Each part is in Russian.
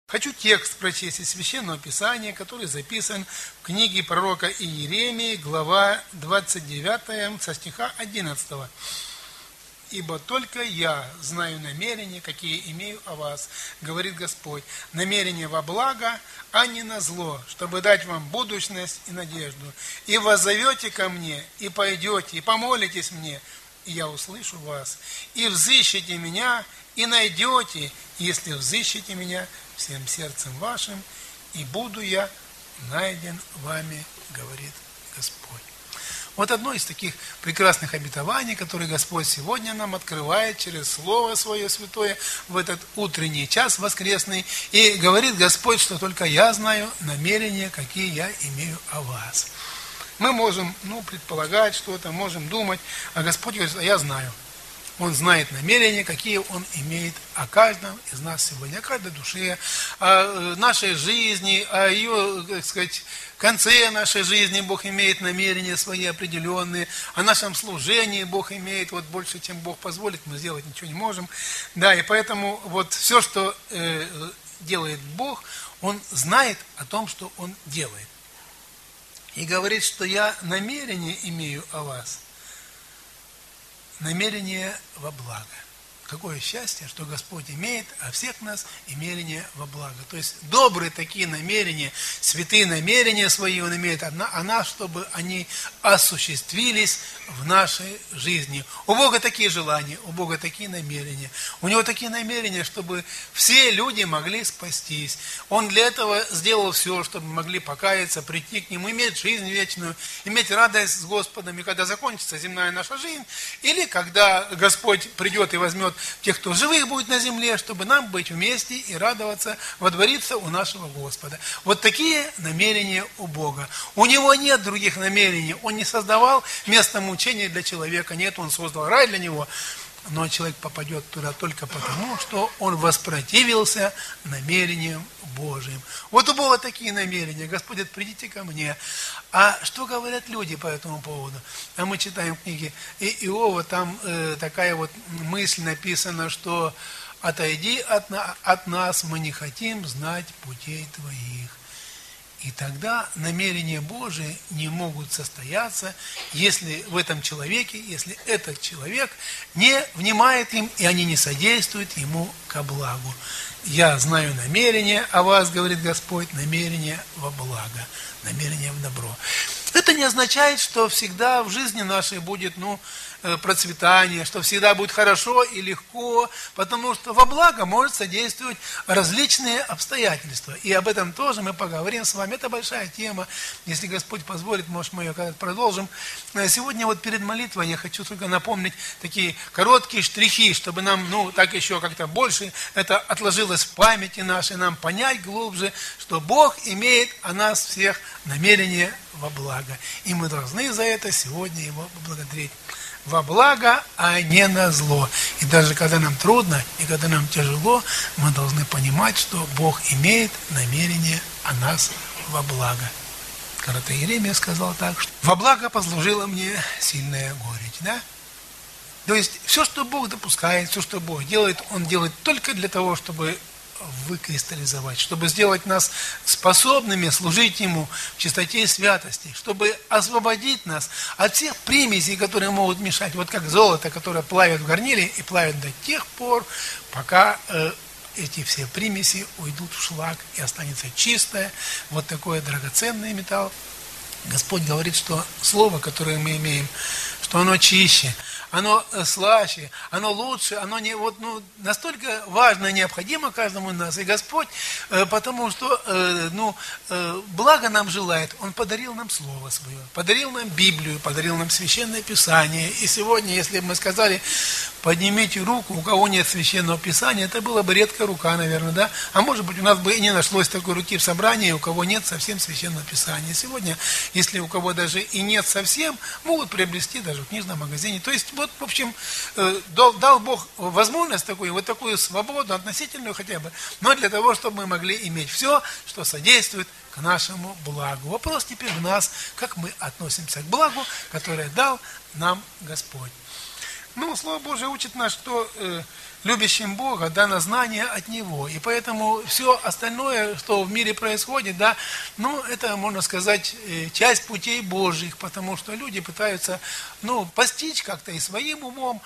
Хочу текст прочесть из Священного Писания, который записан в книге пророка Иеремии, глава 29, со стиха 11. «Ибо только я знаю намерения, какие имею о вас, говорит Господь, намерения во благо, а не на зло, чтобы дать вам будущность и надежду. И воззовете ко мне, и пойдете, и помолитесь мне, и я услышу вас, и взыщете меня, и найдете, если взыщете меня всем сердцем вашим, и буду я найден вами, говорит Господь». Вот одно из таких прекрасных обетований, которые Господь сегодня нам открывает через Слово Свое Святое в этот утренний час воскресный. И говорит Господь, что только я знаю намерения, какие я имею о вас. Мы можем предполагать что-то, можем думать, а Господь говорит, а я знаю. Он знает намерения, какие Он имеет о каждом из нас сегодня, о каждой душе, о нашей жизни, о ее, так сказать, конце нашей жизни Бог имеет намерения свои определенные, о нашем служении Бог имеет, вот больше, чем Бог позволит, мы сделать ничего не можем. Да, и поэтому вот все, что делает Бог, Он знает о том, что Он делает. И говорит, что я намерение имею о вас. Намерение во благо. Какое счастье, что Господь имеет о всех нас намерения во благо. То есть добрые такие намерения, святые намерения свои Он имеет о нас, чтобы они осуществились в нашей жизни. У Бога такие желания, у Бога такие намерения. У Него такие намерения, чтобы все люди могли спастись. Он для этого сделал все, чтобы могли покаяться, прийти к Нему, иметь жизнь вечную, иметь радость с Господом. И когда закончится земная наша жизнь, или когда Господь придет и возьмет тех, кто живых будет на земле, чтобы нам быть вместе и радоваться, водвориться у нашего Господа. Вот такие намерения у Бога. У Него нет других намерений. Он не создавал место мучения для человека. Нет, Он создал рай для него. Но человек попадет туда только потому, что он воспротивился намерениям Божьим. Вот у Бога такие намерения. Господь говорит, придите ко мне. А что говорят люди по этому поводу? А мы читаем книги Иова, там такая вот мысль написана, что «Отойди от нас, мы не хотим знать путей Твоих». И тогда намерения Божии не могут состояться, если в этом человеке, если этот человек не внимает им, и они не содействуют ему ко благу. «Я знаю намерения о вас, говорит Господь, намерения во благо, намерения в добро». Это не означает, что всегда в жизни нашей будет, процветание, что всегда будет хорошо и легко, потому что во благо может содействовать различные обстоятельства. И об этом тоже мы поговорим с вами. Это большая тема. Если Господь позволит, может, мы ее когда-то продолжим. Сегодня вот перед молитвой я хочу только напомнить такие короткие штрихи, чтобы нам, так еще как-то больше это отложилось в памяти нашей, нам понять глубже, что Бог имеет о нас всех намерение во благо. И мы должны за это сегодня Его поблагодарить. Во благо, а не на зло. И даже когда нам трудно, и когда нам тяжело, мы должны понимать, что Бог имеет намерение о нас во благо. Когда-то Иеремия сказал так, что во благо послужила мне сильная горечь. Да? То есть все, что Бог допускает, все, что Бог делает, Он делает только для того, чтобы выкристаллизовать, чтобы сделать нас способными служить Ему в чистоте и святости, чтобы освободить нас от всех примесей, которые могут мешать, вот как золото, которое плавит в горниле и плавит до тех пор, пока эти все примеси уйдут в шлак и останется чистое, вот такой драгоценный металл. Господь говорит, что слово, которое мы имеем, что оно чище, оно слаще, оно лучше, оно настолько важно и необходимо каждому из нас. И Господь, потому что благо нам желает, Он подарил нам Слово Свое, подарил нам Библию, подарил нам Священное Писание. И сегодня, если бы мы сказали, поднимите руку, у кого нет Священного Писания, это была бы редкая рука, наверное, да? А может быть, у нас бы и не нашлось такой руки в собрании, у кого нет совсем Священного Писания. Сегодня, если у кого даже и нет совсем, могут приобрести даже в книжном магазине. То есть, вот, в общем, дал Бог возможность такую свободу, относительную хотя бы, но для того, чтобы мы могли иметь все, что содействует к нашему благу. Вопрос теперь в нас, как мы относимся к благу, которое дал нам Господь. Слово Божие учит нас, что любящим Бога дано знание от Него. И поэтому все остальное, что в мире происходит, да, ну, это, можно сказать, часть путей Божьих, потому что люди пытаются, ну, постичь как-то и своим умом,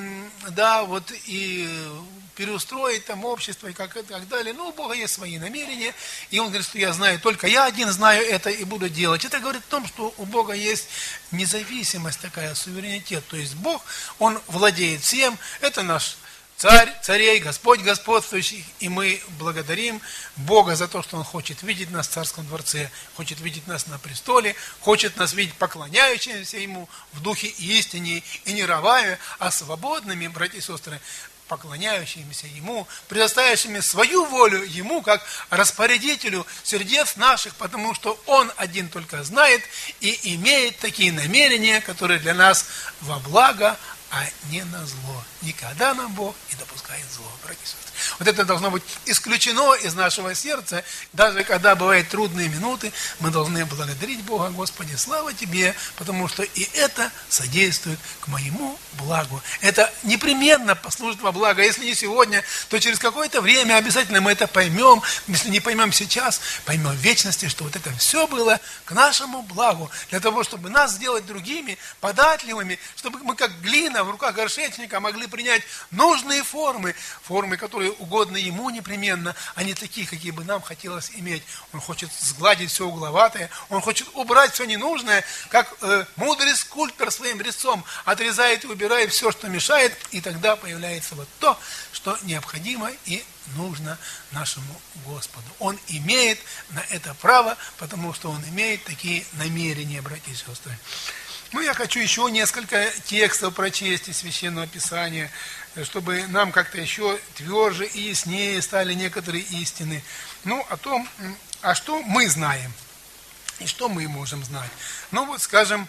да, вот, и переустроить там общество и как и так далее. Но у Бога есть свои намерения, и Он говорит, что я знаю, только я один знаю это и буду делать. Это говорит о том, что у Бога есть независимость такая, суверенитет. То есть Бог, Он владеет всем, это наш Царь царей, Господь господствующий, и мы благодарим Бога за то, что Он хочет видеть нас в Царском дворце, хочет видеть нас на престоле, хочет нас видеть поклоняющимися Ему в духе и истине, и не рабами, а свободными, братья и сестры, поклоняющимися Ему, предоставящими свою волю Ему, как распорядителю сердец наших, потому что Он один только знает и имеет такие намерения, которые для нас во благо, а не на зло. Никогда нам Бог не допускает зло, братья и сестры. Вот это должно быть исключено из нашего сердца. Даже когда бывают трудные минуты, мы должны благодарить Бога: Господи, слава Тебе, потому что и это содействует к моему благу. Это непременно послужит во благо. Если не сегодня, то через какое-то время обязательно мы это поймем. Если не поймем сейчас, поймем в вечности, что вот это все было к нашему благу. Для того, чтобы нас сделать другими, податливыми, чтобы мы как глина в руках горшечника могли принять нужные формы, которые угодны Ему непременно, а не такие, какие бы нам хотелось иметь. Он хочет сгладить все угловатое, Он хочет убрать все ненужное, как мудрый скульптор своим резцом отрезает и убирает все, что мешает, и тогда появляется вот то, что необходимо и нужно нашему Господу. Он имеет на это право, потому что Он имеет такие намерения, братья и сестры. Ну, я хочу еще несколько текстов прочесть из Священного Писания, чтобы нам как-то еще тверже и яснее стали некоторые истины. Ну, о том, а что мы знаем и что мы можем знать. Ну, вот, скажем,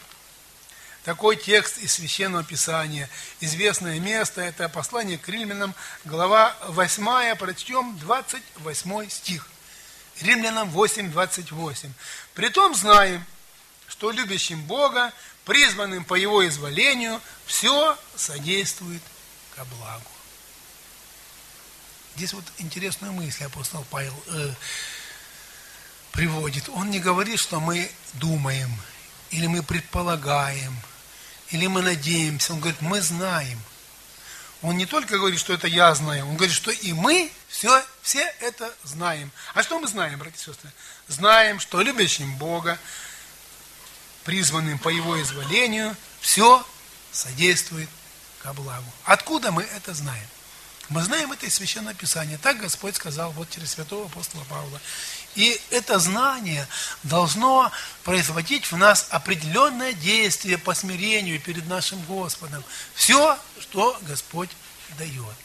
такой текст из Священного Писания. Известное место, это послание к Римлянам, глава 8, прочтем 28 стих. Римлянам 8, 28. «Притом знаем, что любящим Бога, призванным по Его изволению, все содействует ко благу». Здесь вот интересную мысль апостол Павел приводит. Он не говорит, что мы думаем, или мы предполагаем, или мы надеемся. Он говорит, мы знаем. Он не только говорит, что это я знаю, он говорит, что и мы все это знаем. А что мы знаем, братья и сестры? Знаем, что любящим Бога, призванным по Его изволению, все содействует ко благу. Откуда мы это знаем? Мы знаем это из Священного Писания. Так Господь сказал вот через святого апостола Павла. И это знание должно производить в нас определенное действие по смирению перед нашим Господом. Все, что Господь дает.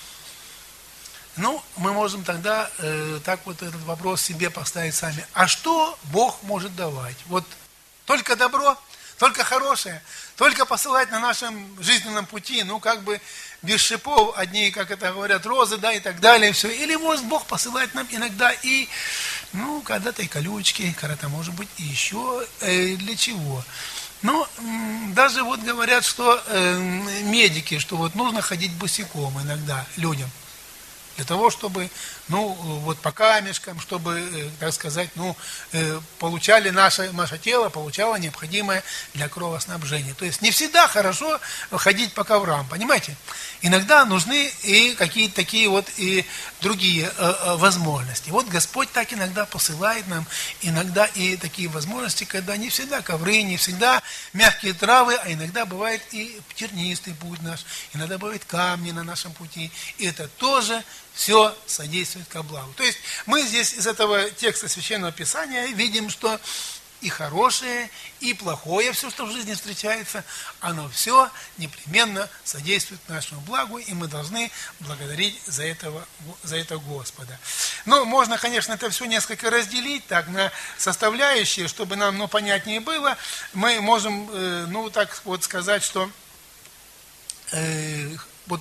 Ну, мы можем тогда так вот этот вопрос себе поставить сами. А что Бог может давать? Вот только добро, только хорошее, только посылать на нашем жизненном пути, ну, как бы без шипов, одни, как это говорят, розы, да, и так далее, все. Или, может, Бог посылает нам иногда и, ну, когда-то и колючки, когда-то, может быть, и еще для чего. Ну, даже вот говорят, что медики, что вот нужно ходить босиком иногда людям. Для того, чтобы, ну, вот по камешкам, чтобы, так сказать, ну, получали наше тело, получало необходимое для кровоснабжения. То есть не всегда хорошо ходить по коврам, понимаете? Иногда нужны и какие-то такие вот и другие возможности. Вот Господь так иногда посылает нам, иногда и такие возможности, когда не всегда ковры, не всегда мягкие травы, а иногда бывает и тернистый путь наш, иногда бывают камни на нашем пути. И это тоже все содействует ко благу. То есть мы здесь из этого текста Священного Писания видим, что и хорошее, и плохое, все, что в жизни встречается, оно все непременно содействует нашему благу, и мы должны благодарить за это Господа. Ну, можно, конечно, это все несколько разделить так на составляющие, чтобы нам, ну, понятнее было. Мы можем, ну, так вот сказать, что вот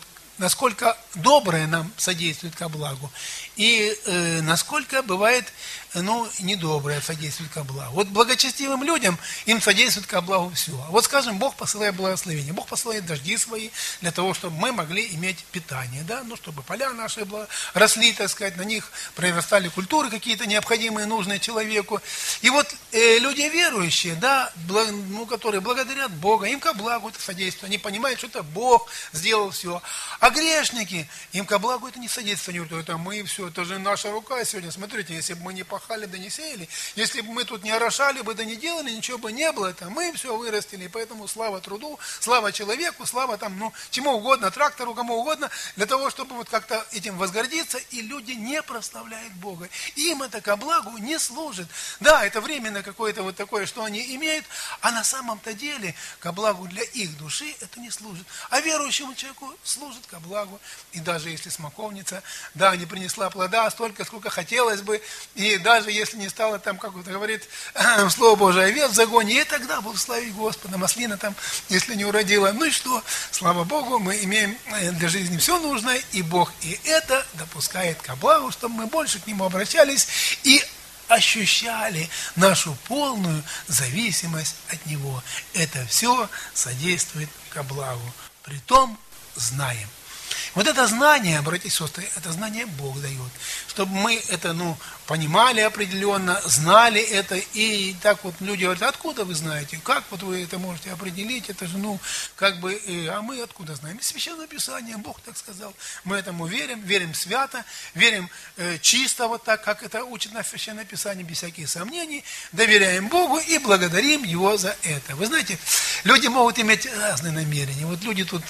насколько доброе нам содействует ко благу, и насколько бывает, недоброе содействует ко благу. Вот благочестивым людям им содействует ко благу все. А вот, скажем, Бог посылает благословение, Бог посылает дожди свои для того, чтобы мы могли иметь питание, да, чтобы поля наши росли, так сказать, на них произрастали культуры какие-то необходимые, нужные человеку. И вот люди верующие, да, которые благодарят Бога, им ко благу это содействует, они понимают, что это Бог сделал все. А грешники, им ко благу это не содействует, они говорят, это мы все, это же наша рука сегодня, смотрите, если бы мы не пахали, да не сеяли, если бы мы тут не орошали бы, да не делали, ничего бы не было, это мы все вырастили, и поэтому слава труду, слава человеку, слава там, чему угодно, трактору, кому угодно, для того, чтобы вот как-то этим возгордиться, и люди не прославляют Бога. Им это ко благу не служит. Да, это временно какое-то вот такое, что они имеют, а на самом-то деле ко благу для их души это не служит. А верующему человеку служит ко благу. И даже если смоковница, да, не принесла плода столько, сколько хотелось бы, и даже если не стало там, как это говорит Слово Божие, овец в загоне, и тогда будут славить Господа. Маслина там, если не уродила, ну и что? Слава Богу, мы имеем для жизни все нужное, и Бог и это допускает ко благу, чтобы мы больше к Нему обращались и ощущали нашу полную зависимость от Него. Это все содействует ко благу. Притом знаем. Вот это знание, братья и сестры, это знание Бог дает. Чтобы мы это, понимали определенно, знали это. И так вот люди говорят, откуда вы знаете? Как вот вы это можете определить? Это же, а мы откуда знаем? Из Священного Писания Бог так сказал. Мы этому верим, верим свято, верим чисто вот так, как это учит нас Священное Писание, без всяких сомнений. Доверяем Богу и благодарим Его за это. Вы знаете, люди могут иметь разные намерения. Вот люди тут,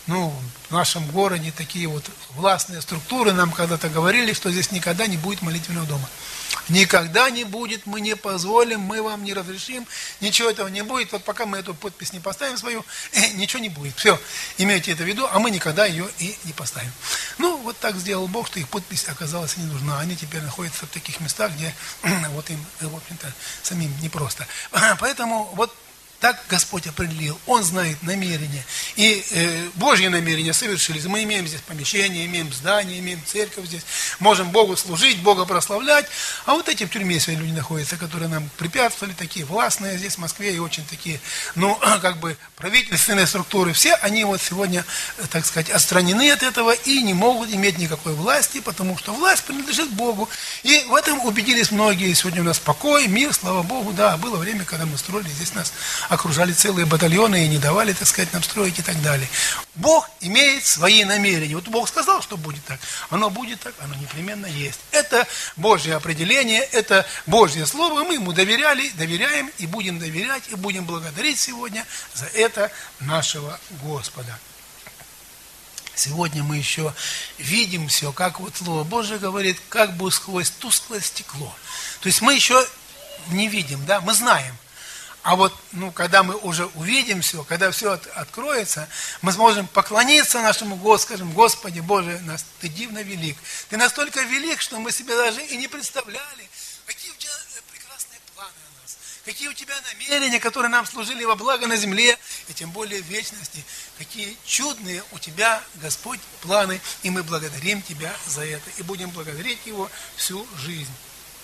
в нашем городе такие вот властные структуры нам когда-то говорили, что здесь никогда не будет молитвенного дома. Никогда не будет, мы не позволим, мы вам не разрешим, ничего этого не будет. Вот пока мы эту подпись не поставим свою, ничего не будет. Все, имейте это в виду, а мы никогда ее и не поставим. Вот так сделал Бог, что их подпись оказалась не нужна. Они теперь находятся в таких местах, где вот им, в общем-то, самим непросто. Поэтому вот так Господь определил. Он знает намерения. И Божьи намерения совершились. Мы имеем здесь помещение, имеем здание, имеем церковь здесь. Можем Богу служить, Бога прославлять. А вот эти в тюрьме свои люди находятся, которые нам препятствовали, такие властные здесь в Москве и очень такие, правительственные структуры. Все они вот сегодня, так сказать, отстранены от этого и не могут иметь никакой власти, потому что власть принадлежит Богу. И в этом убедились многие. Сегодня у нас покой, мир, слава Богу. Да, было время, когда мы строили, здесь нас окружали целые батальоны и не давали, так сказать, нам строить и так далее. Бог имеет свои намерения. Вот Бог сказал, что будет так. Оно будет так, оно непременно есть. Это Божье определение, это Божье Слово. Мы Ему доверяем и будем доверять, и будем благодарить сегодня за это нашего Господа. Сегодня мы еще видим все, как вот Слово Божие говорит, как бы сквозь тусклое стекло. То есть мы еще не видим, да, мы знаем. А вот, когда мы уже увидим все, когда все откроется, мы сможем поклониться нашему Господу, скажем, Господи Боже, Ты дивно велик. Ты настолько велик, что мы себе даже и не представляли, какие у Тебя прекрасные планы о нас, какие у Тебя намерения, которые нам служили во благо на земле, и тем более в вечности, какие чудные у Тебя, Господь, планы, и мы благодарим Тебя за это, и будем благодарить Его всю жизнь.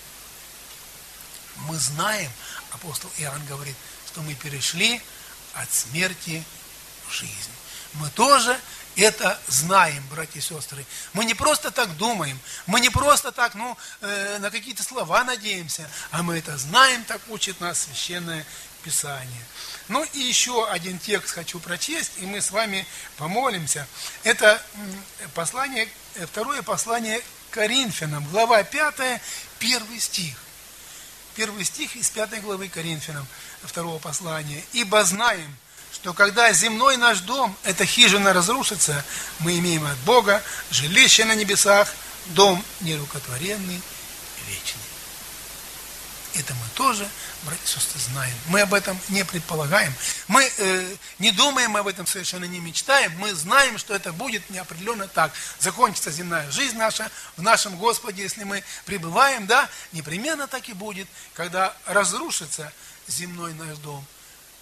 Мы знаем, апостол Иоанн говорит, что мы перешли от смерти в жизнь. Мы тоже это знаем, братья и сестры. Мы не просто так думаем, мы не просто так, на какие-то слова надеемся, а мы это знаем, так учит нас Священное Писание. И еще один текст хочу прочесть, и мы с вами помолимся. Это второе послание к Коринфянам, глава 5, 1 стих. Первый стих из 5 главы Коринфянам, 2 послания. «Ибо знаем, что когда земной наш дом, эта хижина разрушится, мы имеем от Бога жилище на небесах, дом нерукотворенный, вечный». Это мы тоже, братья и сестры, знаем. Мы об этом не предполагаем. Мы не думаем об этом, совершенно не мечтаем. Мы знаем, что это будет неопределенно так. Закончится земная жизнь наша в нашем Господе, если мы пребываем, да, непременно так и будет, когда разрушится земной наш дом.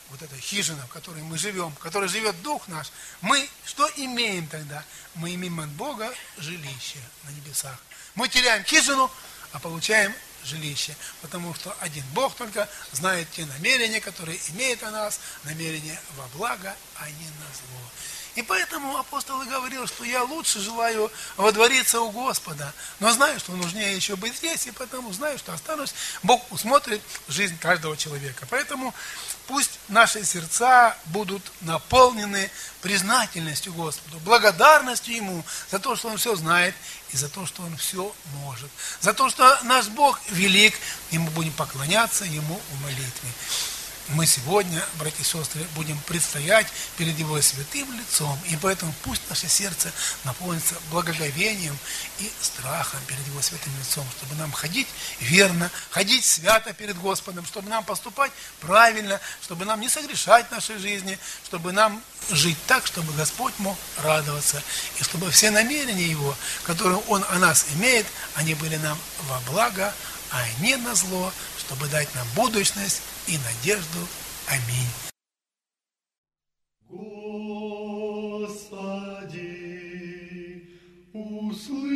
вот эта хижина, в которой мы живем, в которой живет Дух наш, мы что имеем тогда? Мы имеем от Бога жилище на небесах. Мы теряем хижину, а получаем жилище, потому что один Бог только знает те намерения, которые имеет о нас, намерения во благо, а не на зло. И поэтому апостол и говорил, что я лучше желаю водвориться у Господа, но знаю, что нужнее еще быть здесь, и потому знаю, что останусь. Бог усмотрит жизнь каждого человека. Поэтому пусть наши сердца будут наполнены признательностью Господу, благодарностью Ему за то, что Он все знает, и за то, что Он все может. За то, что наш Бог велик, и мы будем поклоняться Ему в молитве. Мы сегодня, братья и сестры, будем предстоять перед Его святым лицом, и поэтому пусть наше сердце наполнится благоговением и страхом перед Его святым лицом, чтобы нам ходить верно, ходить свято перед Господом, чтобы нам поступать правильно, чтобы нам не согрешать в нашей жизни, чтобы нам жить так, чтобы Господь мог радоваться, и чтобы все намерения Его, которые Он о нас имеет, они были нам во благо, а не на зло, чтобы дать нам будущность и надежду. Аминь. Господи, услыши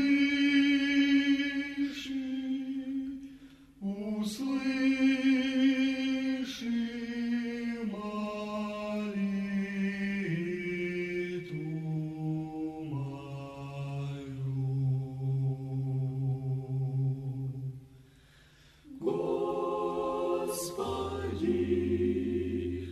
молитву мою. Господи,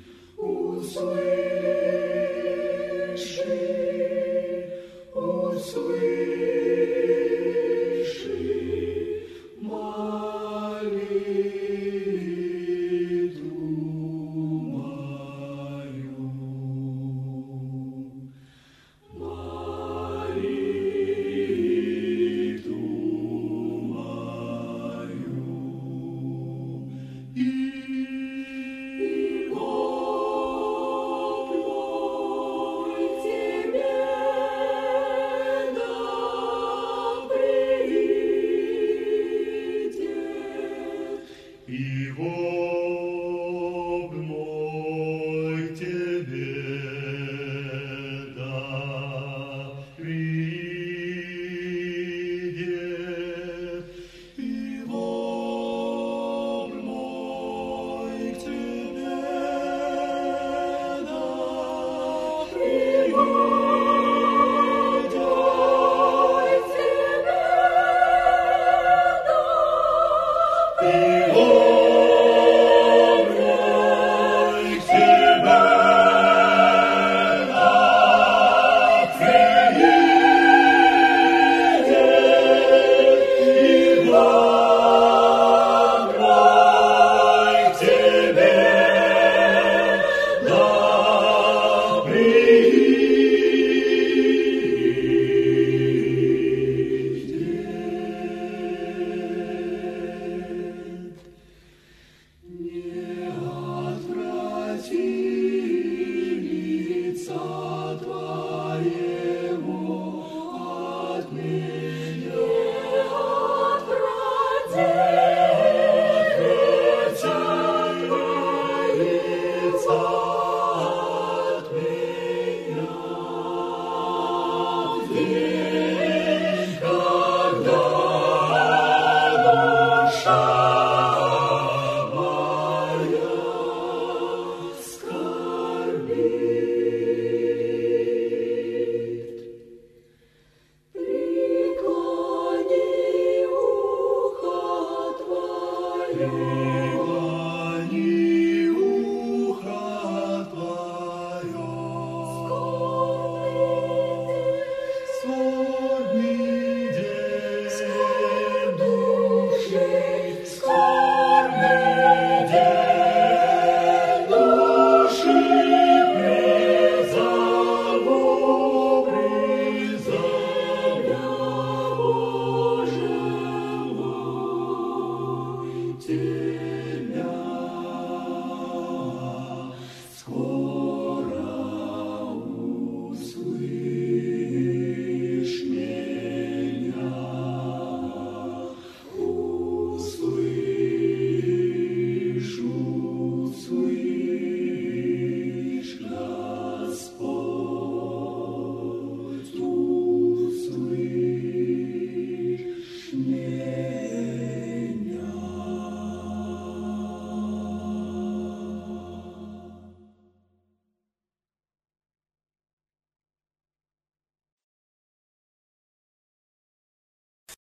Преклони ухо Твое.